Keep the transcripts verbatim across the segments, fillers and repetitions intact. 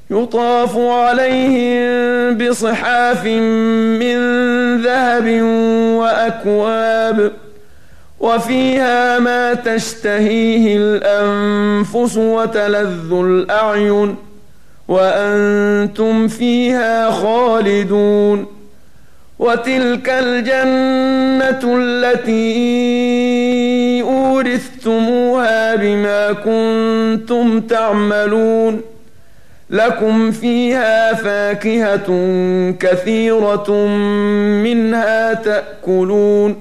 يطاف عليهم بصحاف من ذهب وأكواب وفيها ما تشتهيه الأنفس وتلذ الأعين وأنتم فيها خالدون. وتلك الجنة التي أورثتموها بما كنتم تعملون لكم فيها فاكهة كثيرة منها تأكلون.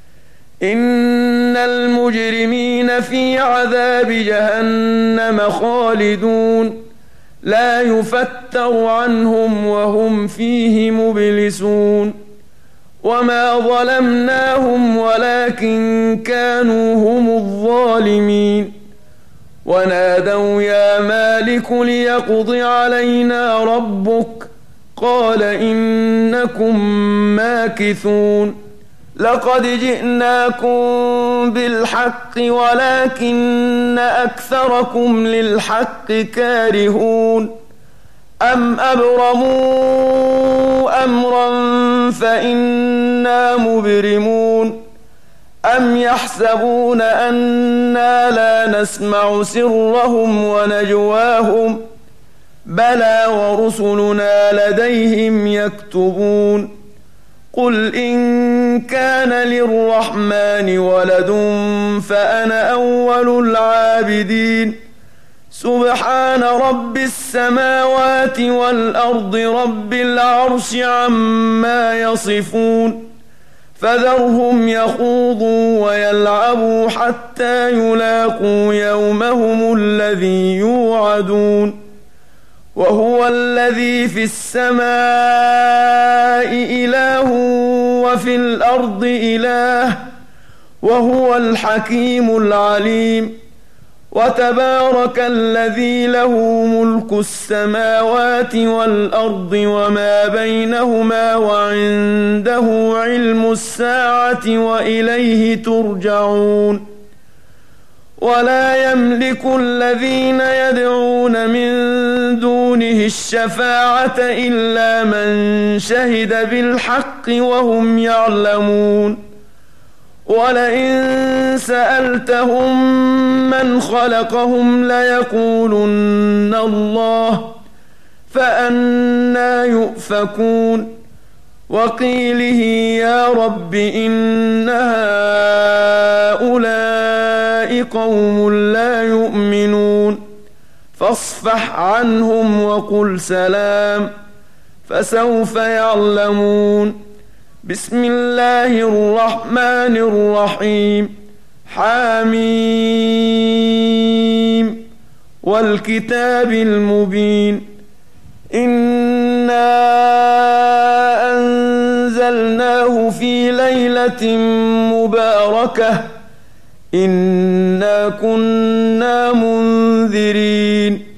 إن المجرمين في عذاب جهنم خالدون لا يفتر عنهم وهم فيه مبلسون. وما ظلمناهم ولكن كانوا هم الظالمين. ونادوا يا مالك ليقض علينا ربك قال إنكم ماكثون. لقد جئناكم بالحق ولكن أكثركم للحق كارهون. أم أبرموا أمرا فإنا مبرمون. أم يحسبون أنا لا نسمع سرهم ونجواهم بلى ورسلنا لديهم يكتبون. قل إن كان للرحمن ولد فأنا أول العابدين. سبحان رب السماوات والأرض رب العرش عما يصفون. فذرهم يخوضوا ويلعبوا حتى يلاقوا يومهم الذي يوعدون. وهو الذي في السماء إله وفي الأرض إله وهو الحكيم العليم. وتبارك الذي له ملك السماوات والأرض وما بينهما وعنده علم الساعة وإليه ترجعون. ولا يملك الذين يدعون من دونه الشفاعة إلا من شهد بالحق وهم يعلمون. ولئن سألتهم من خلقهم ليقولن الله فأنى يؤفكون. وقيله يا رب إن هؤلاء قوم لا يؤمنون فاصفح عنهم وقل سلام فسوف يعلمون. بسم الله الرحمن الرحيم. حاميم والكتاب المبين. إنا أنزلناه في ليلة مباركة إنا كنا منذرين.